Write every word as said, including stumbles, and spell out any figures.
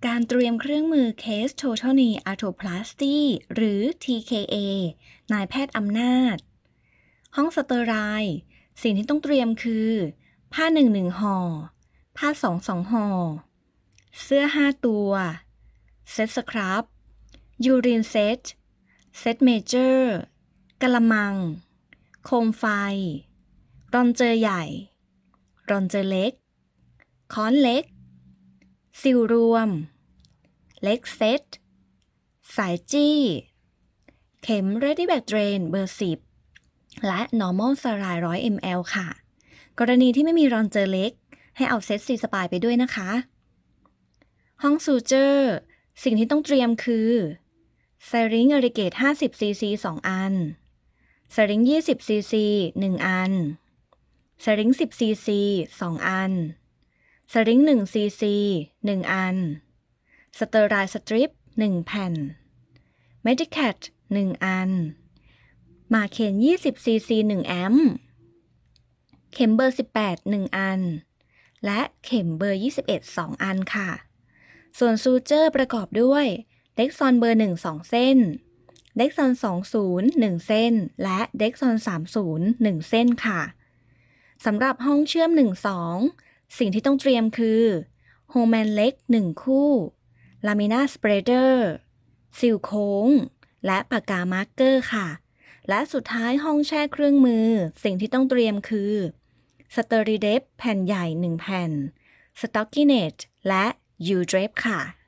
การเตรียมเครื่องมือ Case Total Knee Arthroplasty หรือ ที เค เอ นายแพทย์อำนาจห้องสเตอไรล์สิ่งที่ต้องเตรียมคือผ้าหนึ่งหนึ่งห่อผ้าสองสองห่อเสื้อห้าตัวเซตสครับยูรินเซตเซตเมเจอร์กะละมังโคมไฟรอนเจอใหญ่รอนเจอเล็กค้อนเล็กซิลรวมเล็กเซตสายจี้เข็ม Ready Bag Drain เบอร์สิบและ Normal Saline หนึ่งร้อย มิลลิลิตร ค่ะกรณีที่ไม่มีรอนเจอเล็กให้เอาเซตซีสปายไปด้วยนะคะห้องซูเจอร์สิ่งที่ต้องเตรียมคือไซริงเอริเกตห้าสิบซีซีสองอันไซริงยี่สิบซีซีหนึ่งอันไซริงสิบซีซีสองอันไซริงหนึ่งซีซีหนึ่งอันสเตอไรล์สตริปหนึ่งแผ่นเมดิแคทหนึ่งอันมาเคนยี่สิบซีซีหนึ่งแอมป์เข็มเบอร์สิบแปดหนึ่งอันและเข็มเบอร์ยี่สิบเอ็ดสองอันค่ะส่วนซูเจอร์ประกอบด้วยเด็กซอนเบอร์หนึ่ง สองเส้นเด็กซอนสองสิบ หนึ่งเส้นและเด็กซอนสามสิบ หนึ่งเส้นค่ะสำหรับห้องเชื่อมหนึ่ง สองสิ่งที่ต้องเตรียมคือโฮแมนเล็กหนึ่งคู่ลามิน่าสเปรเดอร์ซิลโค้งและปากกามาร์กเกอร์ค่ะและสุดท้ายห้องแช่เครื่องมือสิ่งที่ต้องเตรียมคือสเตอริเดปแผ่นใหญ่หนึ่งแผ่นสต็อกกิเนตและยูเดรปค่ะ